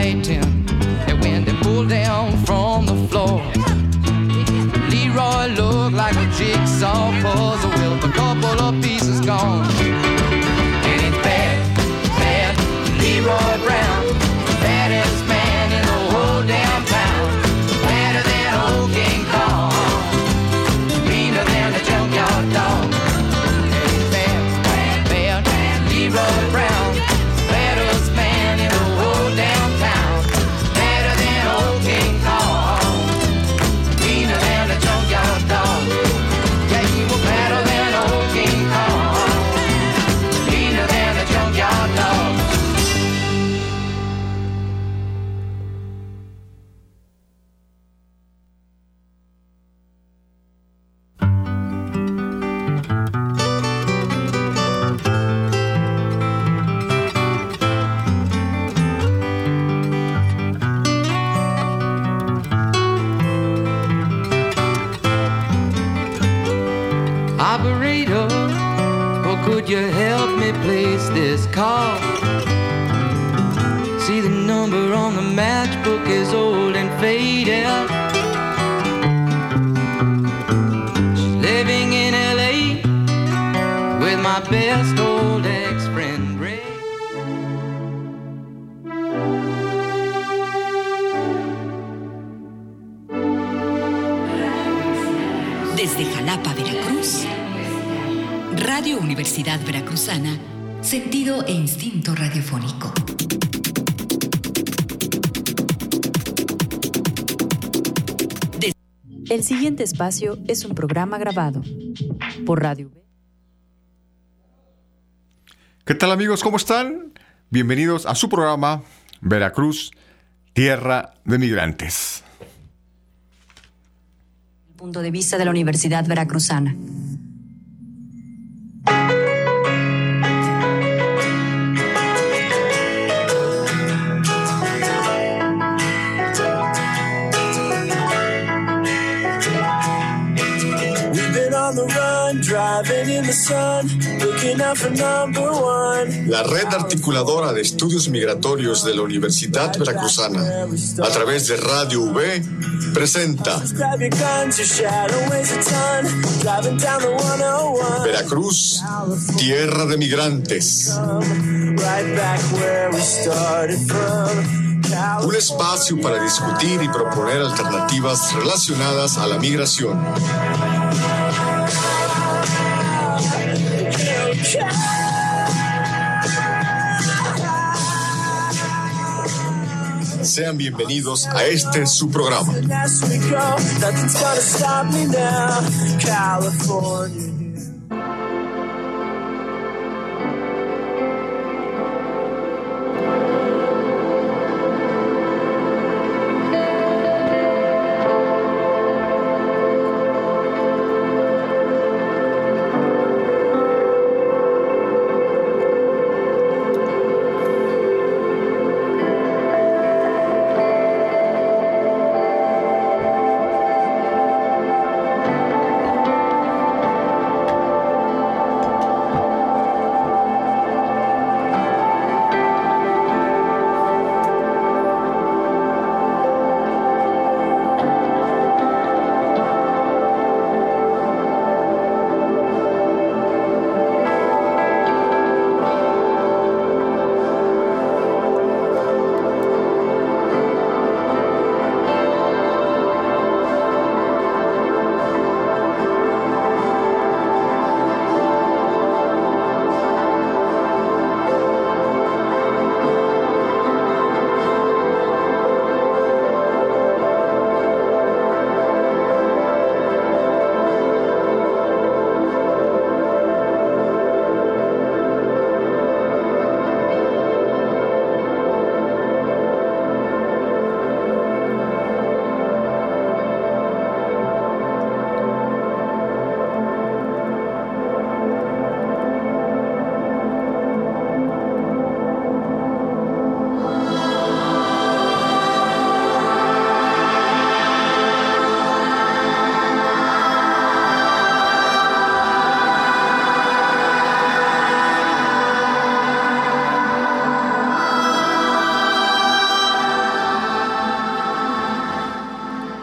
fighting. And when they pulled down from the floor, Leroy looked like a jigsaw puzzle with a couple of pieces gone. And it's bad, bad Leroy Brown, baddest man in the whole damn town. Badder than old King Kong, meaner than the junkyard dog. And it's bad, bad, bad Leroy Brown, baddest man in the whole damn town. Badder than old King Kong, meaner than the junkyard dog. Yeah, he was badder than old King Kong, meaner than the junkyard dog. Operator, or could you help me place this call? See, the number on the matchbook is old and faded. She's living in LA with my best old ex-friend Ray. Desde Jalapa, Veracruz, Radio Universidad Veracruzana, sentido e instinto radiofónico. El siguiente espacio es un programa grabado por Radio V. ¿Qué tal, amigos? ¿Cómo están? Bienvenidos a su programa Veracruz, Tierra de Migrantes. Punto de vista de la Universidad Veracruzana. La red articuladora de estudios migratorios de la Universidad Veracruzana, a través de Radio V, presenta Veracruz, Tierra de Migrantes. Un espacio para discutir y proponer alternativas relacionadas a la migración. Sean bienvenidos a este su programa.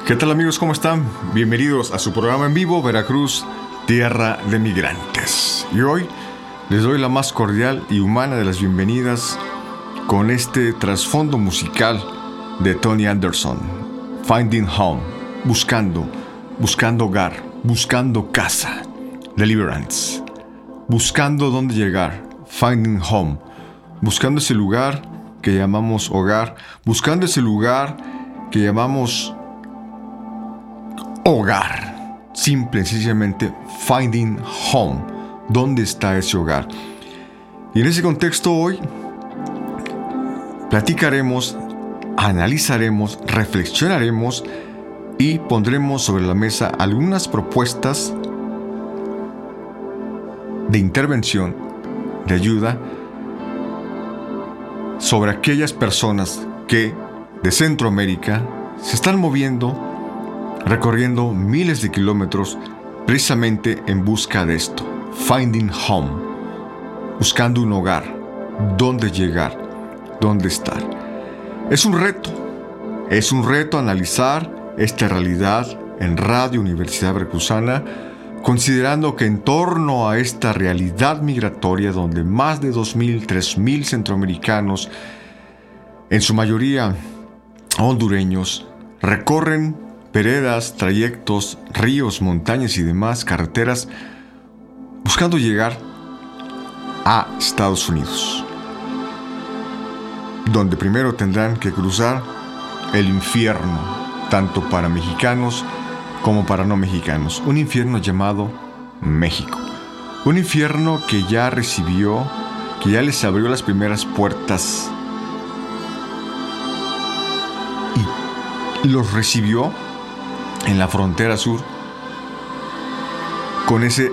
¿Qué tal amigos? ¿Cómo están? Bienvenidos a su programa en vivo, Veracruz, Tierra de Migrantes. Y hoy les doy la más cordial y humana de las bienvenidas con este trasfondo musical de Tony Anderson, Finding Home, buscando hogar, buscando casa, Deliverance, buscando dónde llegar, Finding Home, buscando ese lugar que llamamos hogar, buscando ese lugar que llamamos hogar, simple y sencillamente Finding Home, ¿dónde está ese hogar? Y en ese contexto hoy platicaremos, analizaremos, reflexionaremos y pondremos sobre la mesa algunas propuestas de intervención, de ayuda sobre aquellas personas que de Centroamérica se están moviendo, recorriendo miles de kilómetros precisamente en busca de esto, Finding Home, buscando un hogar, dónde llegar, dónde estar. Es un reto analizar esta realidad en Radio Universidad Veracruzana, considerando que en torno a esta realidad migratoria donde más de 2.000, 3.000 centroamericanos, en su mayoría hondureños, recorren veredas, trayectos, ríos, montañas y demás carreteras buscando llegar a Estados Unidos, donde primero tendrán que cruzar el infierno, tanto para mexicanos como para no mexicanos, un infierno llamado México, un infierno que ya recibió, que ya les abrió las primeras puertas y los recibió en la frontera sur con ese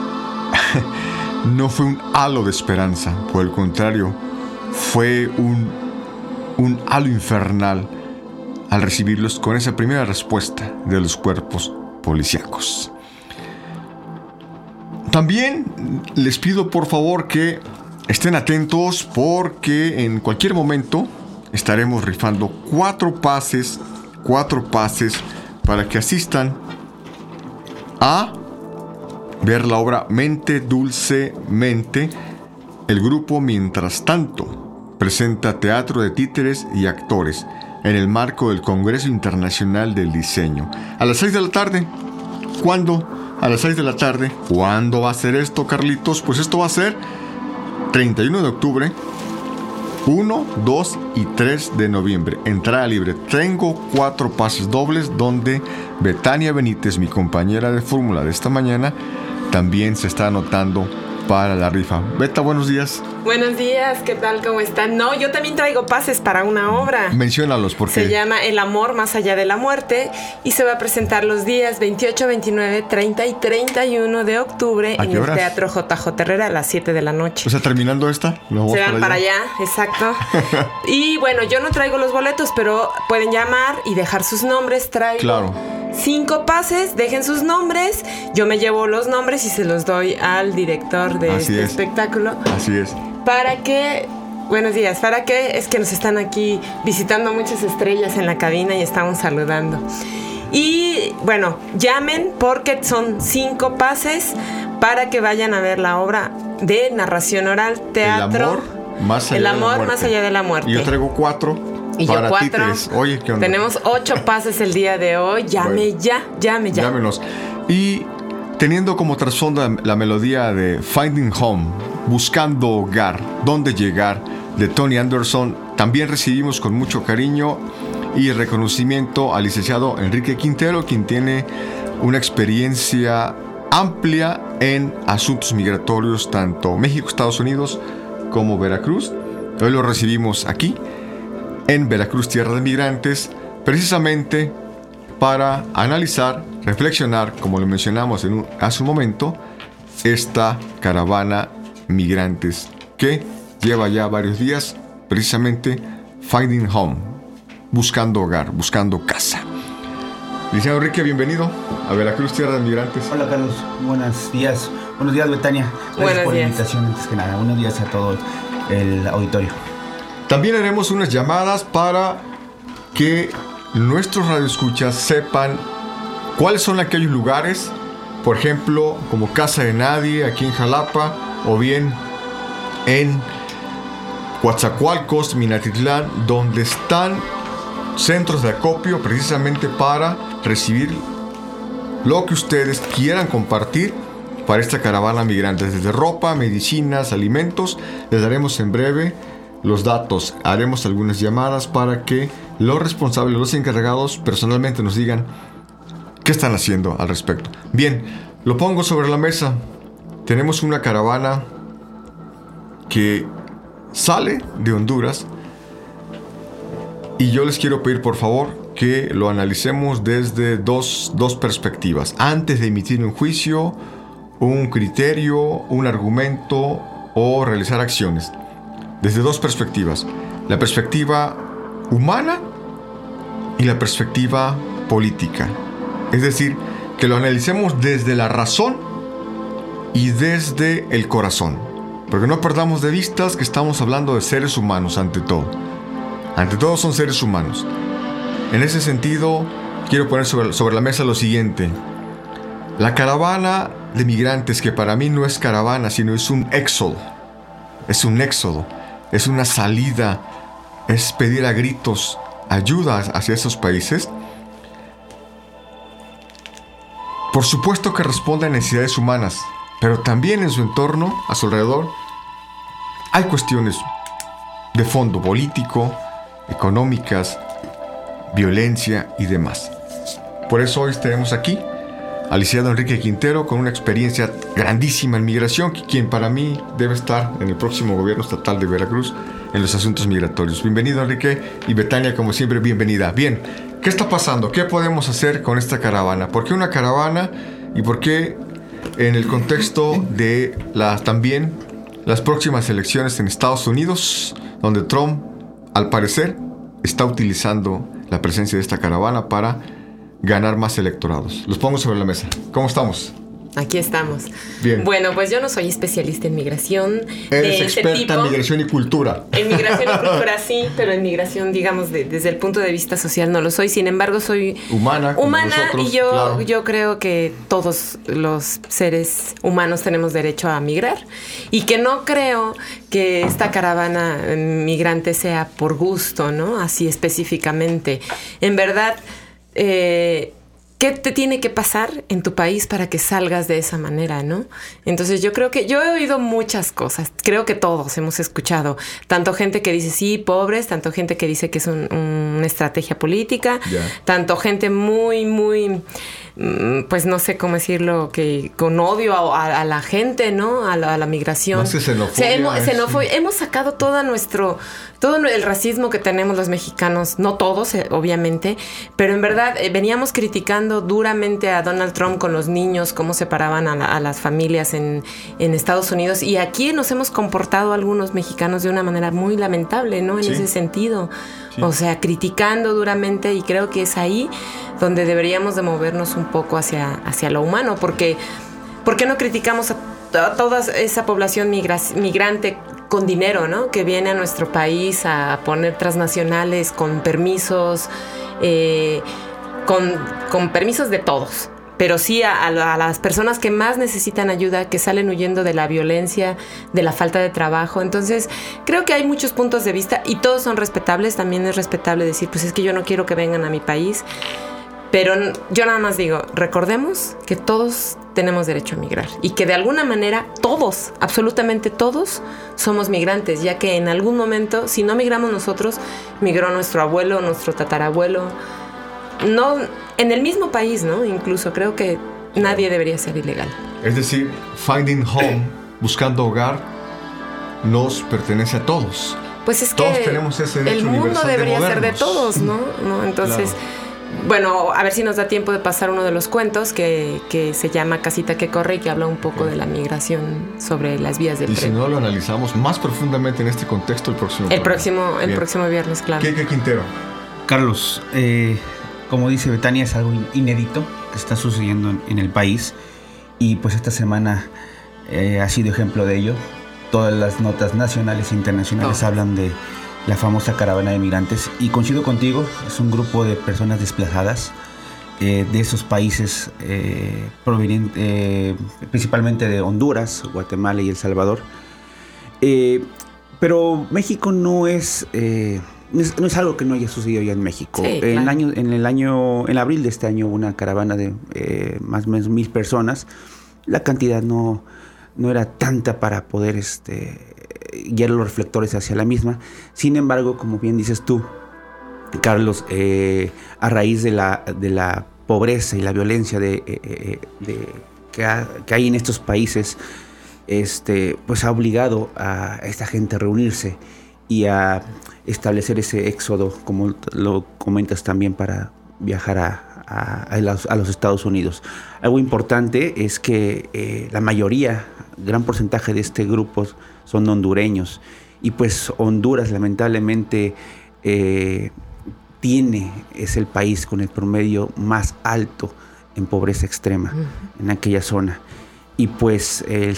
no fue un halo de esperanza, por el contrario, fue un halo infernal al recibirlos con esa primera respuesta de los cuerpos policíacos. También les pido por favor que estén atentos porque en cualquier momento estaremos rifando 4 pases para que asistan a ver la obra Mente Dulcemente. El grupo Mientras Tanto presenta teatro de títeres y actores en el marco del Congreso Internacional del Diseño. A las 6 de la tarde. ¿Cuándo? A las 6 de la tarde. ¿Cuándo va a ser esto, Carlitos? Pues esto va a ser 31 de octubre, 1, 2 y 3 de noviembre. Entrada libre. Tengo 4 pases dobles donde Betania Benítez, mi compañera de fórmula de esta mañana, también se está anotando para la rifa. Beta, buenos días. Buenos días, ¿qué tal? ¿Cómo están? No, yo también traigo pases para una obra. Menciónalos porque se llama El amor más allá de la muerte y se va a presentar los días 28, 29, 30 y 31 de octubre en el Teatro JJ Herrera a las 7 de la noche. O sea, terminando esta, nos vamos se van para allá, exacto. Y bueno, yo no traigo los boletos, pero pueden llamar y dejar sus nombres. Traigo 5 pases, dejen sus nombres. Yo me llevo los nombres y se los doy al director de espectáculo. Así es. Para que, buenos días, es que nos están aquí visitando muchas estrellas en la cabina y estamos saludando. Y bueno, llamen porque son 5 pases para que vayan a ver la obra de narración oral, teatro. El amor más allá de la muerte. Y yo traigo 4. Y yo 4. Oye, ¿qué onda? Tenemos 8 pases el día de hoy. Llame ya. Llámenos. Y teniendo como trasfondo la melodía de Finding Home, buscando hogar, dónde llegar, de Tony Anderson, también recibimos con mucho cariño y reconocimiento al licenciado Enrique Quintero, quien tiene una experiencia amplia en asuntos migratorios, tanto México, Estados Unidos, como Veracruz. Hoy lo recibimos aquí, en Veracruz, Tierra de Migrantes, precisamente para analizar, reflexionar, como lo mencionamos hace un momento, esta caravana migrantes que lleva ya varios días, precisamente Finding Home, buscando hogar, buscando casa. Licenciado Enrique, bienvenido a Veracruz, Tierra de Migrantes. Hola Carlos, buenos días. Buenos días, Betania. Gracias por la invitación, antes que nada. Buenos días a todo el auditorio. También haremos unas llamadas para que nuestros radioescuchas sepan cuáles son aquellos lugares, por ejemplo, como Casa de Nadie, aquí en Jalapa, o bien en Coatzacoalcos, Minatitlán, donde están centros de acopio precisamente para recibir lo que ustedes quieran compartir para esta caravana migrante, desde ropa, medicinas, alimentos. Les daremos en breve los datos, haremos algunas llamadas para que los responsables, los encargados personalmente nos digan qué están haciendo al respecto. Bien, lo pongo sobre la mesa. Tenemos una caravana que sale de Honduras y yo les quiero pedir por favor que lo analicemos desde dos perspectivas, antes de emitir un juicio, un criterio, un argumento o realizar acciones. Desde dos perspectivas: la perspectiva humana y la perspectiva política. Es decir, que lo analicemos desde la razón y desde el corazón, porque no perdamos de vista que estamos hablando de seres humanos ante todo. Ante todo son seres humanos. En ese sentido, quiero poner sobre la mesa lo siguiente. La caravana de migrantes, que para mí no es caravana, sino es un éxodo. Es un éxodo, es una salida, es pedir a gritos ayuda hacia esos países. Por supuesto que responde a necesidades humanas, pero también en su entorno, a su alrededor, hay cuestiones de fondo político, económicas, violencia y demás. Por eso hoy tenemos aquí al licenciado Enrique Quintero, con una experiencia grandísima en migración, quien para mí debe estar en el próximo gobierno estatal de Veracruz en los asuntos migratorios. Bienvenido, Enrique, y Betania, como siempre, bienvenida. Bien, ¿qué está pasando? ¿Qué podemos hacer con esta caravana? ¿Por qué una caravana? ¿Y por qué en el contexto de también las próximas elecciones en Estados Unidos, donde Trump, al parecer, está utilizando la presencia de esta caravana para ganar más electorados? Los pongo sobre la mesa. ¿Cómo estamos? Aquí estamos. Bien. Bueno, pues yo no soy especialista en migración. Eres experta en migración y cultura. En migración y cultura sí, pero en migración, digamos, desde el punto de vista social no lo soy. Sin embargo, soy humana nosotros, y yo creo que todos los seres humanos tenemos derecho a migrar, y que no creo que esta caravana migrante sea por gusto, ¿no? Así específicamente. En verdad, ¿qué te tiene que pasar en tu país para que salgas de esa manera, no? Entonces yo creo que yo he oído muchas cosas. Creo que todos hemos escuchado. Tanto gente que dice sí, pobres, tanto gente que dice que es una estrategia política, tanto gente muy, muy, pues no sé cómo decirlo, que con odio a la gente, ¿no? A la migración. Más que xenofobia. Hemos sacado todo el racismo que tenemos los mexicanos, no todos, obviamente, pero en verdad veníamos criticando duramente a Donald Trump con los niños, cómo separaban a las familias en Estados Unidos, y aquí nos hemos comportado algunos mexicanos de una manera muy lamentable, ¿no? En ese sentido. Sí. O sea, criticando duramente, y creo que es ahí donde deberíamos de movernos un poco hacia lo humano, porque ¿por qué no criticamos a toda esa población migrante con dinero, ¿no? Que viene a nuestro país a poner transnacionales con permisos, con permisos de todos, pero sí a las personas que más necesitan ayuda, que salen huyendo de la violencia, de la falta de trabajo. Entonces, creo que hay muchos puntos de vista y todos son respetables. También es respetable decir, pues es que yo no quiero que vengan a mi país. Pero yo nada más digo, recordemos que todos tenemos derecho a migrar y que de alguna manera todos, absolutamente todos, somos migrantes, ya que en algún momento, si no migramos nosotros, migró nuestro abuelo, nuestro tatarabuelo. No, en el mismo país, ¿no? Incluso creo que nadie debería ser ilegal. Es decir, finding home, buscando hogar, nos pertenece a todos. Pues es todos que tenemos ese derecho el mundo debería ser de todos, ¿no? Entonces, bueno, a ver si nos da tiempo de pasar uno de los cuentos que se llama Casita que corre y que habla un poco de la migración sobre las vías del tren. Y si no, lo analizamos más profundamente en este contexto el próximo viernes, claro. ¿Qué Quintero? Carlos, como dice Betania, es algo inédito que está sucediendo en el país, y pues esta semana ha sido ejemplo de ello. Todas las notas nacionales e internacionales hablan de la famosa caravana de migrantes. Y coincido contigo, es un grupo de personas desplazadas de esos países principalmente de Honduras, Guatemala y El Salvador. Pero México no es algo que no haya sucedido ya en México. Sí, claro. En abril de este año hubo una caravana de más o menos 1,000 personas. La cantidad no era tanta para poder guiar los reflectores hacia la misma. Sin embargo, como bien dices tú, Carlos, a raíz de la pobreza y la violencia que hay en estos países, pues ha obligado a esta gente a reunirse y a establecer ese éxodo, como lo comentas también, para viajar a los Estados Unidos. Algo importante es que la mayoría, gran porcentaje de este grupo son hondureños, y pues Honduras lamentablemente es el país con el promedio más alto en pobreza extrema en aquella zona. Y pues el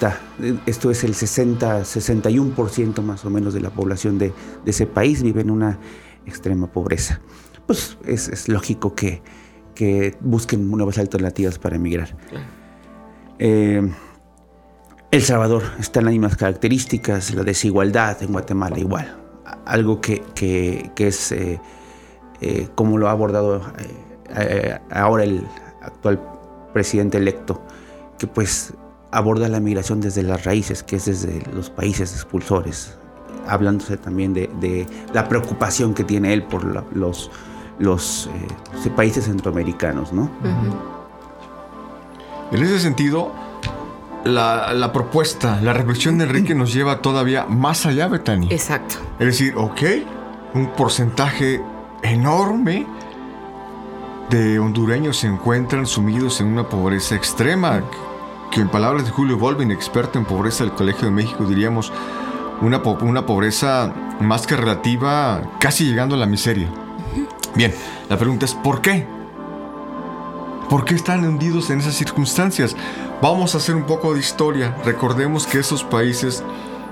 61% más o menos de la población de ese país vive en una extrema pobreza. Pues es lógico que busquen nuevas alternativas para emigrar. El Salvador está en las mismas características, la desigualdad, en Guatemala igual. Algo que es como lo ha abordado ahora el actual presidente electo, que pues aborda la migración desde las raíces, que es desde los países expulsores, hablándose también de la preocupación que tiene él por los países centroamericanos, ¿no? Uh-huh. En ese sentido, la propuesta, la reflexión de Enrique nos lleva todavía más allá, Betania. Exacto. Es decir, un porcentaje enorme de hondureños se encuentran sumidos en una pobreza extrema, que en palabras de Julio Volvin, experto en pobreza del Colegio de México, diríamos una pobreza más que relativa, casi llegando a la miseria. Bien, la pregunta es ¿por qué? ¿Por qué están hundidos en esas circunstancias? Vamos a hacer un poco de historia. Recordemos que esos países,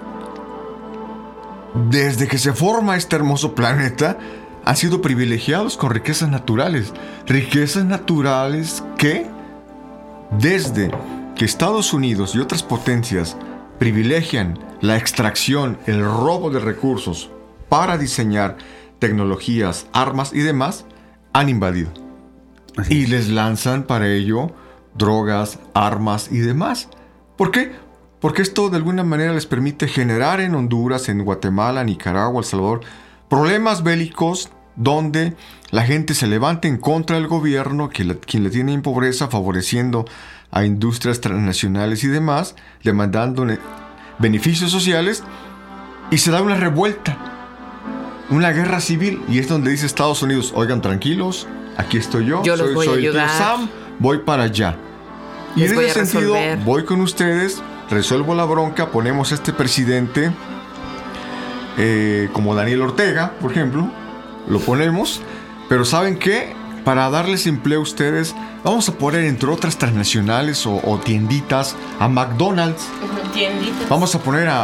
desde que se forma este hermoso planeta, han sido privilegiados con riquezas naturales. Riquezas naturales que, desde que Estados Unidos y otras potencias privilegian la extracción, el robo de recursos para diseñar tecnologías, armas y demás, han invadido. Y les lanzan para ello drogas, armas y demás. ¿Por qué? Porque esto de alguna manera les permite generar en Honduras, en Guatemala, Nicaragua, El Salvador, problemas bélicos donde la gente se levanta en contra del gobierno, quien le tiene en pobreza, favoreciendo a industrias transnacionales y demás, demandando beneficios sociales, y se da una revuelta, una guerra civil, y es donde dice Estados Unidos: oigan, tranquilos, aquí estoy yo los voy a ayudar. El tío Sam, voy para allá. Y en ese sentido, voy con ustedes, resuelvo la bronca, ponemos a este presidente, como Daniel Ortega, por ejemplo, lo ponemos, pero ¿saben qué? Para darles empleo a ustedes, vamos a poner, entre otras transnacionales o tienditas, a McDonald's. Tienditas. Vamos a poner a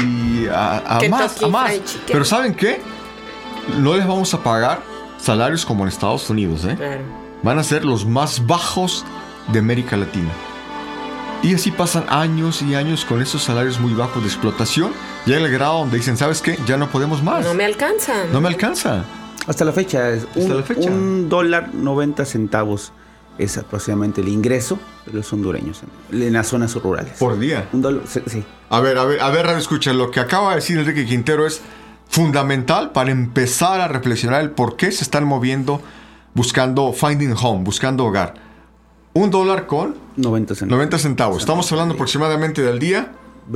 más. Pero ¿saben qué? No les vamos a pagar salarios como en Estados Unidos, ¿eh? Claro. Van a ser los más bajos de América Latina. Y así pasan años y años con esos salarios muy bajos de explotación. Llega el grado donde dicen: ¿sabes qué? Ya no podemos más. No me alcanza. No me alcanza. Hasta la fecha es $1.90 es aproximadamente el ingreso de los hondureños en las zonas rurales. Por día. $1, sí. A ver, Radio Escucha, lo que acaba de decir Enrique Quintero es fundamental para empezar a reflexionar el por qué se están moviendo, buscando finding home, buscando hogar. $1 con 90 centavos. Estamos hablando aproximadamente del día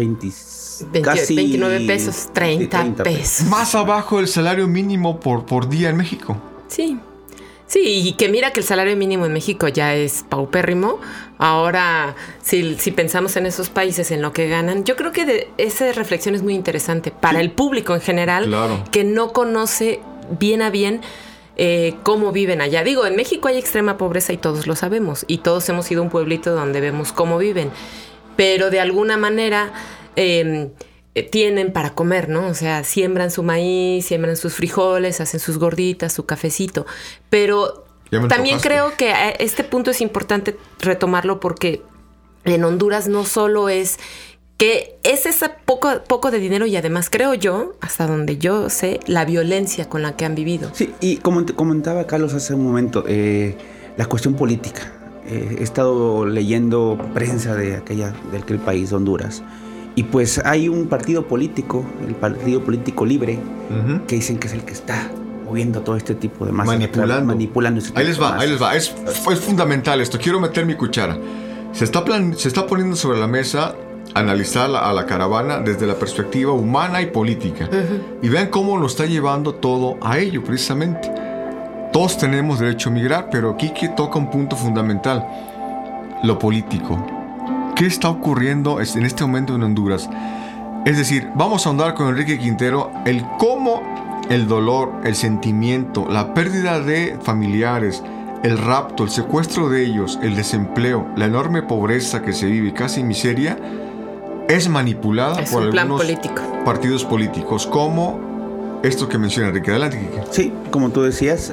29 pesos, 30 pesos. Más abajo del salario mínimo por día en México. Sí. Sí, y que mira que el salario mínimo en México ya es paupérrimo. Ahora, si pensamos en esos países, en lo que ganan, yo creo que esa reflexión es muy interesante para el público en general, claro, que no conoce bien a bien cómo viven allá. Digo, en México hay extrema pobreza y todos lo sabemos, y todos hemos ido a un pueblito donde vemos cómo viven, pero de alguna manera tienen para comer, ¿no? O sea, siembran su maíz, siembran sus frijoles, hacen sus gorditas, su cafecito. Pero también creo que a este punto es importante retomarlo porque en Honduras no solo es que es ese poco de dinero y además creo yo, hasta donde yo sé, la violencia con la que han vivido. Sí, y como comentaba Carlos hace un momento, la cuestión política. He estado leyendo prensa de aquel país, Honduras, y pues hay un partido político, el Partido Político Libre, que dicen que es el que está moviendo todo este tipo de masas. Manipulando. Ahí les va. Es fundamental esto. Quiero meter mi cuchara. Se está poniendo sobre la mesa analizar a la caravana desde la perspectiva humana y política. Y vean cómo lo está llevando todo a ello, precisamente. Todos tenemos derecho a migrar, pero Kiki toca un punto fundamental: lo político. ¿Qué está ocurriendo en este momento en Honduras? Es decir, vamos a ahondar con Enrique Quintero el cómo el dolor, el sentimiento, la pérdida de familiares, el rapto, el secuestro de ellos, el desempleo, la enorme pobreza que se vive, casi miseria, es manipulada por algunos partidos políticos, como esto que menciona Enrique. Adelante, Kike. Sí, como tú decías,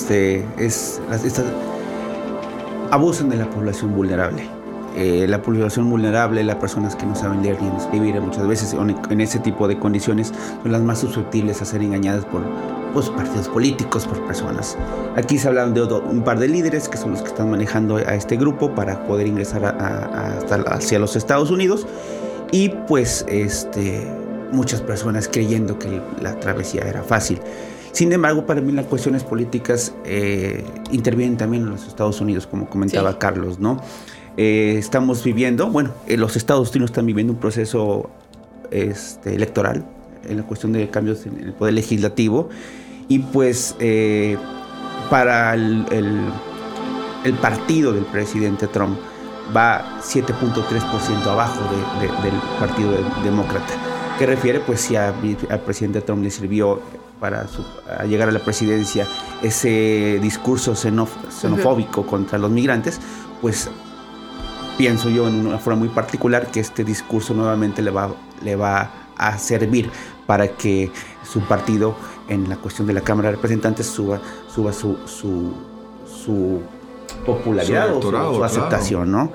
abusan de la población vulnerable. La población vulnerable, las personas que no saben leer ni escribir, muchas veces en ese tipo de condiciones son las más susceptibles a ser engañadas por partidos políticos, por personas. Aquí se hablan de un par de líderes que son los que están manejando a este grupo para poder ingresar hacia los Estados Unidos. Y pues muchas personas creyendo que la travesía era fácil. Sin embargo, para mí las cuestiones políticas intervienen también en los Estados Unidos, como comentaba Carlos, ¿no? Estamos viviendo, los Estados Unidos están viviendo un proceso electoral en la cuestión de cambios en el poder legislativo, y pues para el partido del presidente Trump va 7.3% abajo del Partido Demócrata. ¿Qué refiere? Pues si al presidente Trump le sirvió para llegar a la presidencia ese discurso xenofóbico contra los migrantes, pues pienso yo en una forma muy particular que este discurso nuevamente le va a servir para que su partido en la cuestión de la Cámara de Representantes suba su popularidad o su aceptación, ¿no?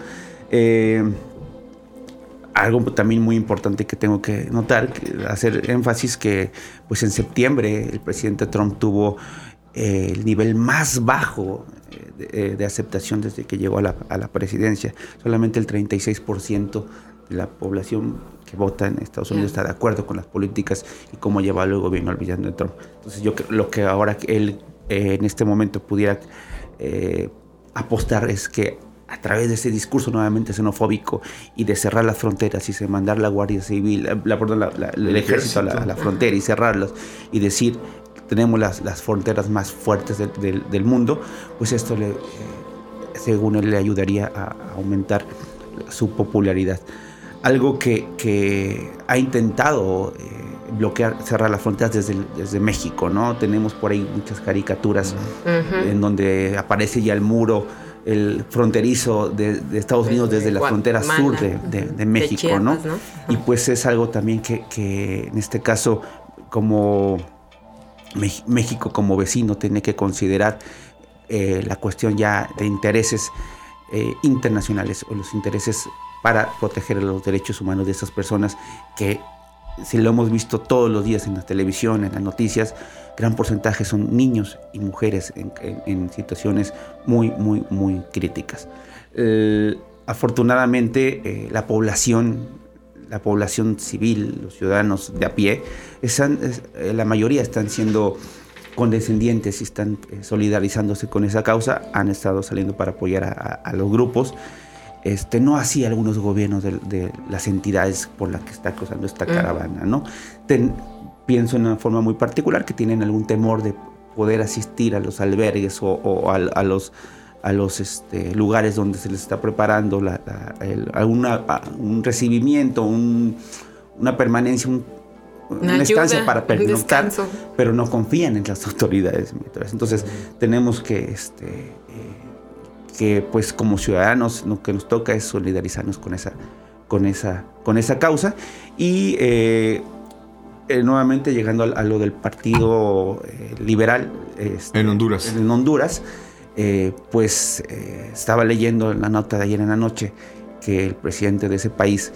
Algo también muy importante que tengo que notar, hacer énfasis, que pues en septiembre el presidente Trump tuvo el nivel más bajo de aceptación desde que llegó a la presidencia. Solamente el 36% de la población que vota en Estados Unidos está de acuerdo con las políticas y cómo lleva el gobierno al villano de Trump. Entonces yo lo que ahora él en este momento pudiera apostar es que a través de ese discurso nuevamente xenofóbico y de cerrar las fronteras y de mandar la Guardia Civil, el ejército a la frontera y cerrarlas y decir tenemos las fronteras más fuertes del mundo, pues esto según él le ayudaría a aumentar su popularidad. Algo que ha intentado cerrar las fronteras desde México, ¿no? Tenemos por ahí muchas caricaturas en donde aparece ya el muro, el fronterizo de Estados Unidos desde la frontera sur de México, Chiapas, ¿no? Y pues es algo también que en este caso, como México como vecino tiene que considerar la cuestión ya de intereses internacionales o los intereses para proteger los derechos humanos de esas personas que, si lo hemos visto todos los días en la televisión, en las noticias, gran porcentaje son niños y mujeres en situaciones muy, muy, muy críticas. Afortunadamente, la población civil, los ciudadanos de a pie, la mayoría están siendo condescendientes y están solidarizándose con esa causa, han estado saliendo para apoyar a los grupos. No así algunos gobiernos de las entidades por las que está cruzando esta caravana, ¿no? Pienso en una forma muy particular que tienen algún temor de poder asistir a los albergues o a los lugares donde se les está preparando un recibimiento, una permanencia, una estancia para pernoctar, pero no confían en las autoridades militares. Entonces tenemos que pues como ciudadanos lo que nos toca es solidarizarnos con con esa causa. Y nuevamente llegando a lo del Partido Liberal en Honduras. En Honduras, pues estaba leyendo la nota de ayer en la noche que el presidente de ese país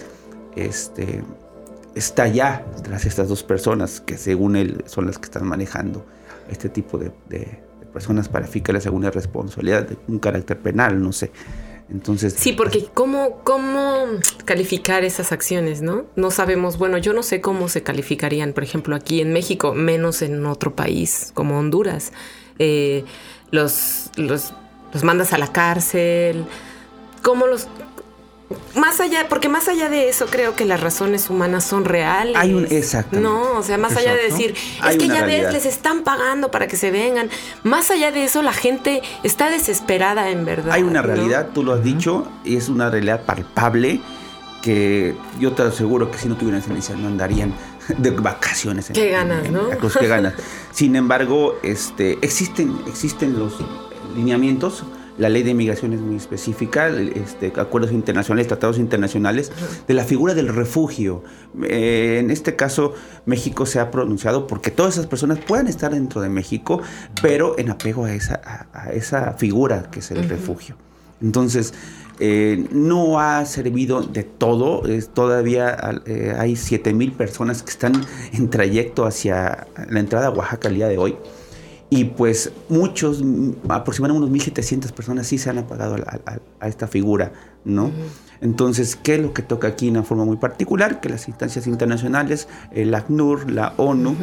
está ya tras estas dos personas que según él son las que están manejando este tipo de personas para fijarles alguna responsabilidad de un carácter penal, no sé. Entonces, sí, porque ¿cómo calificar esas acciones, no? No sabemos, bueno, yo no sé cómo se calificarían, por ejemplo, aquí en México, menos en otro país como Honduras. Los mandas a la cárcel, ¿cómo los...? Más allá, porque más allá de eso creo que las razones humanas son reales. Exactamente. No, o sea, más allá de decir, es que ya realidad. ves, les están pagando para que se vengan. Más allá de eso, la gente está desesperada en verdad. Hay una realidad, ¿no? Tú lo has dicho, y es una realidad palpable que yo te aseguro que si no tuvieran licencia no andarían de vacaciones. Qué ganas, ¿no? Qué ganas. Sin embargo, existen los lineamientos. La ley de migración es muy específica, acuerdos internacionales, tratados internacionales, de la figura del refugio. En este caso, México se ha pronunciado porque todas esas personas puedan estar dentro de México, pero en apego a esa figura que es el refugio. Entonces, no ha servido de todo. Todavía hay 7,000 personas que están en trayecto hacia la entrada a Oaxaca el día de hoy. Y pues muchos, aproximadamente unos 1,700 personas sí se han apagado a esta figura, ¿no? Entonces, ¿qué es lo que toca aquí de una forma muy particular? Que las instancias internacionales, el ACNUR, la ONU,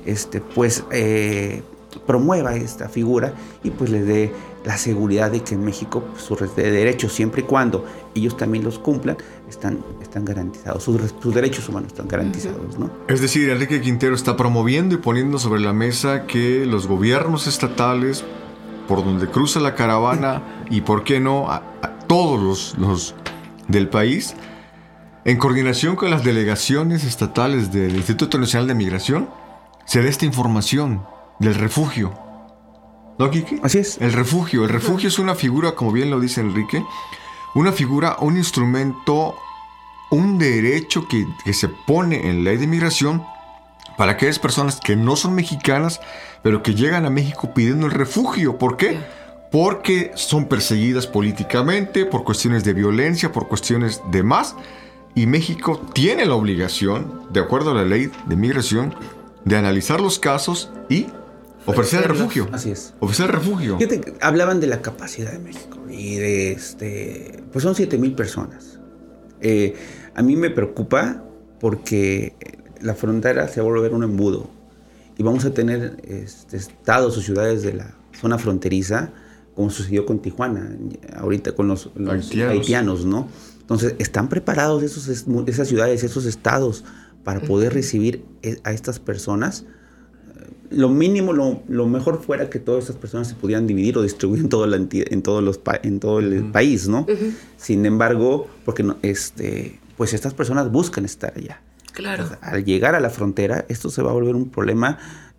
promueva esta figura y pues le dé la seguridad de que en México pues, sus derechos, siempre y cuando ellos también los cumplan, están garantizados, sus derechos humanos están garantizados, ¿no? Es decir, Enrique Quintero está promoviendo y poniendo sobre la mesa que los gobiernos estatales, por donde cruza la caravana y por qué no a todos los del país, en coordinación con las delegaciones estatales del Instituto Nacional de Migración, se dé esta información del refugio. ¿No, Quique? Así es. El refugio es una figura, como bien lo dice Enrique, una figura, un instrumento, un derecho que se pone en la ley de migración para aquellas personas que no son mexicanas, pero que llegan a México pidiendo el refugio. ¿Por qué? Porque son perseguidas políticamente, por cuestiones de violencia, por cuestiones de más. Y México tiene la obligación, de acuerdo a la ley de migración, de analizar los casos y ofrecer el refugio. Así es. Ofrecer el refugio. Hablaban de la capacidad de México y de pues son 7,000 personas. A mí me preocupa porque la frontera se va a volver un embudo y vamos a tener estados o ciudades de la zona fronteriza, como sucedió con Tijuana, ahorita con los haitianos, ¿no? Entonces, ¿están preparados esas ciudades, esos estados para poder recibir a estas personas? Lo mínimo, lo mejor fuera que todas estas personas se pudieran dividir o distribuir en todo el país, ¿no? Sin embargo, porque no, pues estas personas buscan estar allá. Claro. Entonces, al llegar a la frontera, esto se va a volver un problema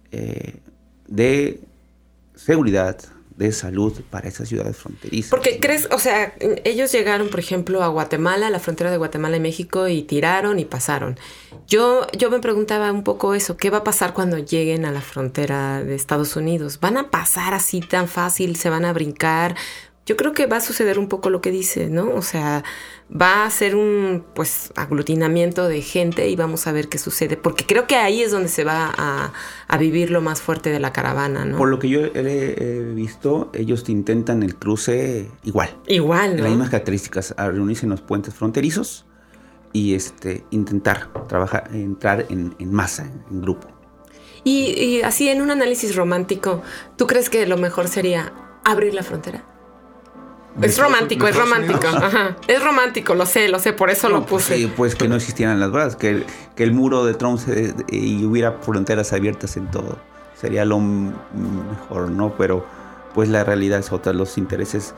de seguridad, de salud para esas ciudades fronterizas. Porque crees, o sea, ellos llegaron, por ejemplo, a Guatemala, a la frontera de Guatemala y México, y tiraron y pasaron. Yo me preguntaba un poco eso, ¿qué va a pasar cuando lleguen a la frontera de Estados Unidos? ¿Van a pasar así tan fácil? ¿Se van a brincar? Yo creo que va a suceder un poco lo que dice, ¿no? O sea, va a ser un, pues, aglutinamiento de gente y vamos a ver qué sucede. Porque creo que ahí es donde se va a vivir lo más fuerte de la caravana, ¿no? Por lo que yo he visto, ellos intentan el cruce igual. Igual, ¿no? Las mismas características, a reunirse en los puentes fronterizos y intentar entrar en masa, en grupo. Y así, en un análisis romántico, ¿tú crees que lo mejor sería abrir la frontera? Es romántico. Ajá. Es romántico, lo sé, por eso lo puse. Sí, pues que no existieran las balas, que el muro de Trump y hubiera fronteras abiertas en todo. Sería lo mejor, ¿no? Pero pues la realidad es otra, los intereses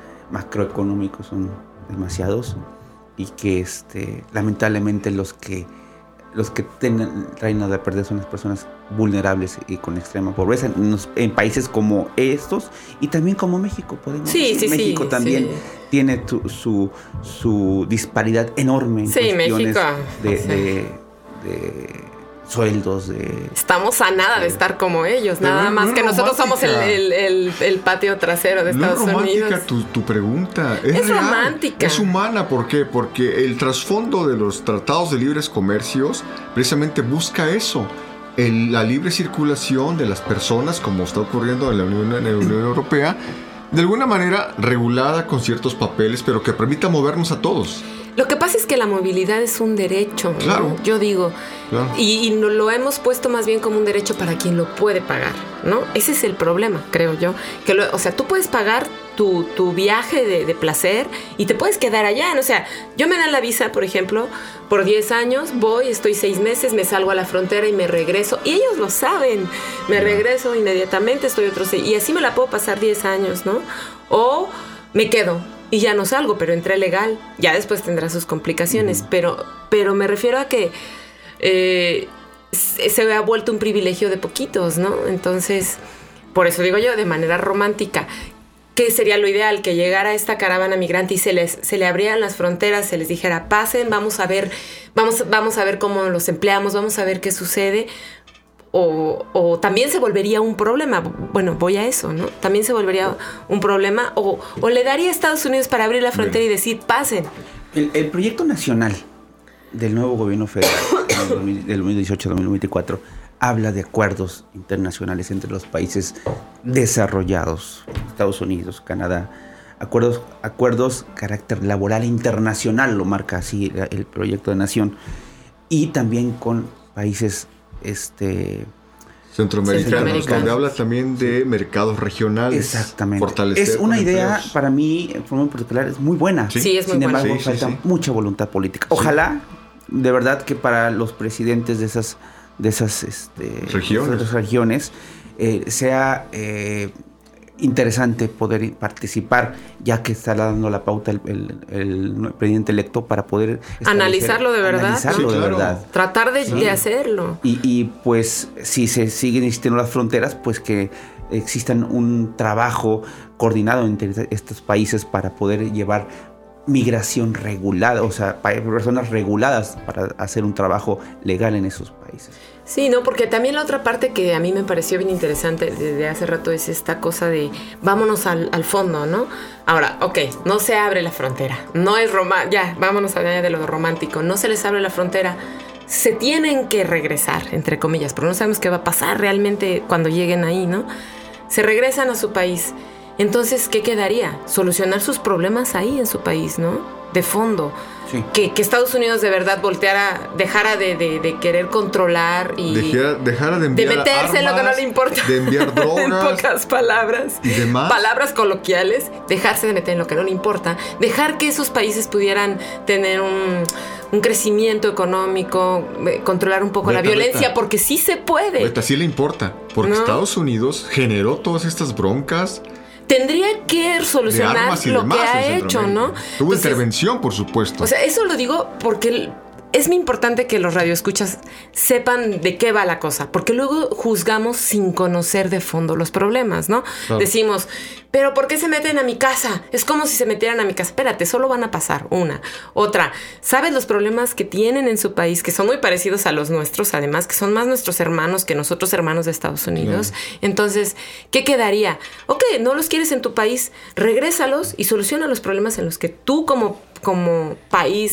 macroeconómicos son demasiados y que lamentablemente los los que traen a perder son las personas vulnerables y con extrema pobreza en países como estos y también como México, podemos decir. México también tiene su disparidad enorme en cuestiones de sueldos. Estamos a nada de estar como ellos, nada más que nosotros somos el patio trasero de Estados Unidos. Es romántica tu pregunta. Es real, romántica. Es humana. ¿Por qué? Porque el trasfondo de los tratados de libres comercios precisamente busca eso. La libre circulación de las personas, como está ocurriendo en la Unión Europea, de alguna manera regulada con ciertos papeles, pero que permita movernos a todos. Lo que pasa es que la movilidad es un derecho, ¿no? Claro. Yo digo, claro. y lo hemos puesto más bien como un derecho para quien lo puede pagar, ¿no? Ese es el problema, creo yo. O sea, tú puedes pagar tu viaje de placer y te puedes quedar allá, ¿no? O sea, yo me dan la visa, por ejemplo, por 10 años, voy, estoy 6 meses, me salgo a la frontera y me regreso. Y ellos lo saben. Me regreso inmediatamente, estoy otros 6. Y así me la puedo pasar 10 años, ¿no? O me quedo y ya no salgo, pero entré legal. Ya después tendrá sus complicaciones. Pero me refiero a que se ha vuelto un privilegio de poquitos, ¿no? Entonces, por eso digo yo, de manera romántica, ¿qué sería lo ideal? Que llegara esta caravana migrante y se le abrieran las fronteras, se les dijera, pasen, vamos a ver cómo los empleamos, vamos a ver qué sucede. O también se volvería un problema. Bueno, voy a eso, ¿no? También se volvería un problema. O le daría a Estados Unidos para abrir la frontera y decir, pasen. El proyecto nacional del nuevo gobierno federal del 2018-2024 habla de acuerdos internacionales entre los países desarrollados, Estados Unidos, Canadá, acuerdos carácter laboral internacional, lo marca así el proyecto de nación, y también con países centroamericanos, donde habla también de mercados regionales. Exactamente. Fortalecer es una idea, para mí, en forma particular, es muy buena. Sí, es muy buena. Sin embargo, falta mucha voluntad política. Ojalá, de verdad, que para los presidentes de esas regiones sea interesante poder participar, ya que está dando la pauta el presidente electo, para poder analizarlo de verdad. Tratar de hacerlo. Y pues, si se siguen existiendo las fronteras, pues que existan un trabajo coordinado entre estos países para poder llevar migración regulada, o sea, personas reguladas para hacer un trabajo legal en esos países. Sí, no, porque también la otra parte que a mí me pareció bien interesante desde hace rato es esta cosa de vámonos al fondo, ¿no? Ahora, ok, no se abre la frontera, no es ya, vámonos allá de lo romántico, no se les abre la frontera, se tienen que regresar, entre comillas, pero no sabemos qué va a pasar realmente cuando lleguen ahí, ¿no? Se regresan a su país. Entonces, ¿qué quedaría? Solucionar sus problemas ahí en su país, ¿no? De fondo. Sí. Que Estados Unidos de verdad dejara de querer controlar y dejara de enviar de meterse armas, en lo que no le importa, de enviar drogas, en pocas palabras y demás, palabras coloquiales, dejarse de meter en lo que no le importa, dejar que esos países pudieran tener un crecimiento económico, controlar un poco la violencia, porque sí se puede. Sí le importa, porque Estados Unidos generó todas estas broncas. Tendría que solucionar lo que ha hecho, ¿no? Tuvo intervención, por supuesto. O sea, eso lo digo porque es muy importante que los radioescuchas sepan de qué va la cosa, porque luego juzgamos sin conocer de fondo los problemas, ¿no? Claro. Decimos, pero ¿por qué se meten a mi casa? Es como si se metieran a mi casa. Espérate, solo van a pasar una. Otra, ¿sabes los problemas que tienen en su país, que son muy parecidos a los nuestros, además, que son más nuestros hermanos que nosotros hermanos de Estados Unidos? Claro. Entonces, ¿qué quedaría? Ok, no los quieres en tu país, regrésalos y soluciona los problemas en los que tú como país,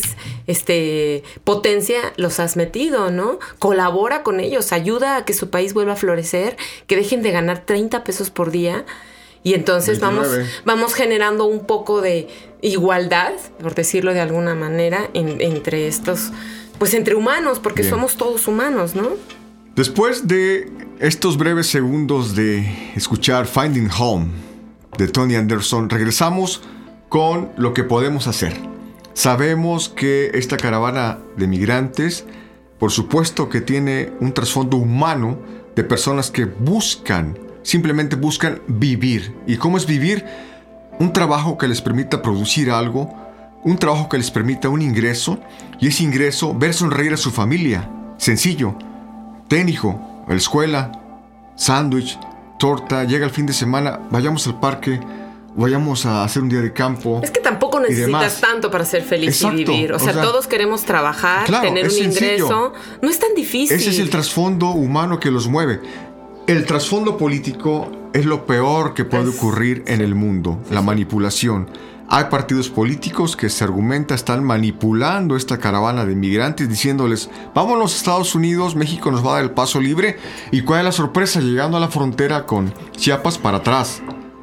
potencia, los has metido, ¿no? Colabora con ellos, ayuda a que su país vuelva a florecer, que dejen de ganar 30 pesos por día. Y entonces vamos generando un poco de igualdad, por decirlo de alguna manera, entre estos, pues entre humanos, porque somos todos humanos, ¿no? Después de estos breves segundos de escuchar Finding Home de Tony Anderson, regresamos con lo que podemos hacer. Sabemos que esta caravana de migrantes, por supuesto que tiene un trasfondo humano de personas que simplemente buscan vivir. ¿Y cómo es vivir? Un trabajo que les permita producir algo, un trabajo que les permita un ingreso, y ese ingreso ver sonreír a su familia, sencillo. Ten, hijo, a la escuela, sándwich, torta, llega el fin de semana, vayamos al parque, vayamos a hacer un día de campo. Es que tampoco necesitas tanto para ser feliz. Exacto, y vivir. O sea, todos queremos trabajar, claro, tener un ingreso. No es tan difícil. Ese es el trasfondo humano que los mueve. El trasfondo político es lo peor que puede ocurrir en el mundo, la manipulación. Hay partidos políticos que se argumenta están manipulando esta caravana de inmigrantes diciéndoles, vámonos a Estados Unidos, México nos va a dar el paso libre. ¿Y cuál es la sorpresa? Llegando a la frontera con Chiapas para atrás.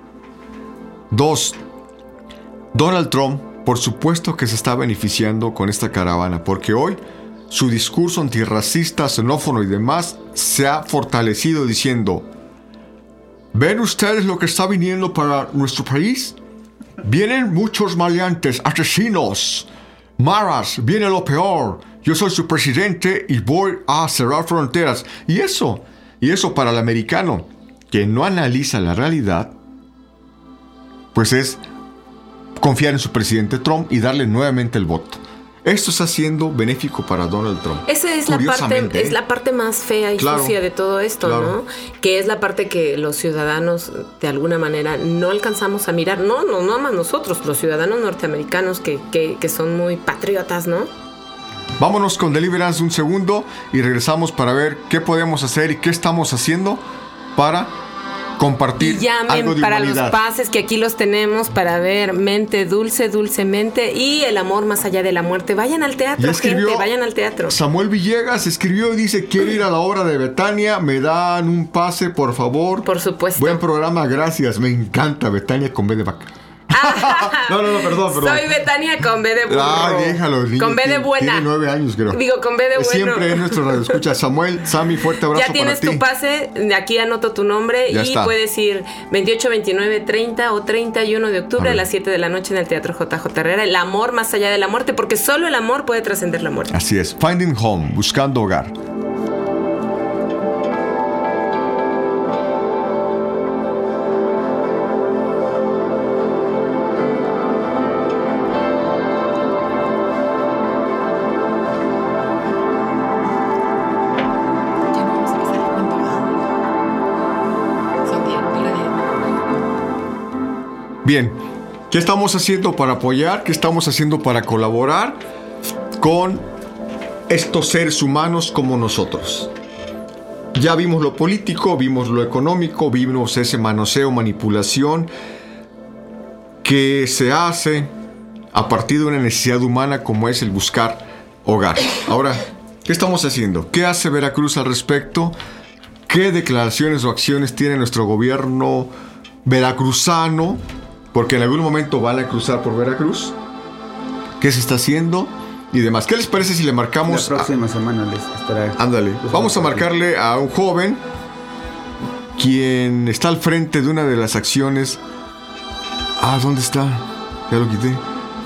2. Donald Trump, por supuesto que se está beneficiando con esta caravana, porque hoy su discurso antirracista, xenófono y demás se ha fortalecido diciendo, ¿ven ustedes lo que está viniendo para nuestro país? Vienen muchos maleantes, asesinos, maras, viene lo peor. Yo soy su presidente y voy a cerrar fronteras. Y eso para el americano que no analiza la realidad, pues es confiar en su presidente Trump y darle nuevamente el voto. Esto está siendo benéfico para Donald Trump. Esa es la parte más fea y sucia de todo esto, ¿no? Que es la parte que los ciudadanos, de alguna manera, no alcanzamos a mirar. No más nosotros, los ciudadanos norteamericanos que son muy patriotas, ¿no? Vámonos con Deliverance un segundo y regresamos para ver qué podemos hacer y qué estamos haciendo para compartir algo de para humanidad. Los pases que aquí los tenemos para ver Mente Dulce, Dulcemente y El amor más allá de la muerte. Vayan al teatro, gente, vayan al teatro. Samuel Villegas escribió y dice, quiero ir a la obra de Betania, ¿me dan un pase, por favor? Por supuesto. Buen programa, gracias, me encanta Betania con B de vaca. No, perdón. Soy Betania con B de burro. Déjalo. Con B de buena. Tiene 9 años, creo. Digo, con B de bueno. Siempre es nuestro radio escucha. Samuel, Sammy, fuerte abrazo para ti. Ya tienes tu pase, aquí anoto tu nombre ya y está. Puedes ir 28, 29, 30 o 31 de octubre a las 7 de la noche en el Teatro JJ Herrera. El amor más allá de la muerte, porque solo el amor puede trascender la muerte. Así es. Finding Home, buscando hogar. Bien, ¿qué estamos haciendo para apoyar? ¿Qué estamos haciendo para colaborar con estos seres humanos como nosotros? Ya vimos lo político, vimos lo económico, vimos ese manoseo, manipulación que se hace a partir de una necesidad humana como es el buscar hogar. Ahora, ¿qué estamos haciendo? ¿Qué hace Veracruz al respecto? ¿Qué declaraciones o acciones tiene nuestro gobierno veracruzano? Porque en algún momento van a cruzar por Veracruz. ¿Qué se está haciendo? Y demás. ¿Qué les parece si le marcamos? La próxima semana les estará. Ándale. Vamos a marcarle a un joven quien está al frente de una de las acciones. ¿Dónde está? Ya lo quité.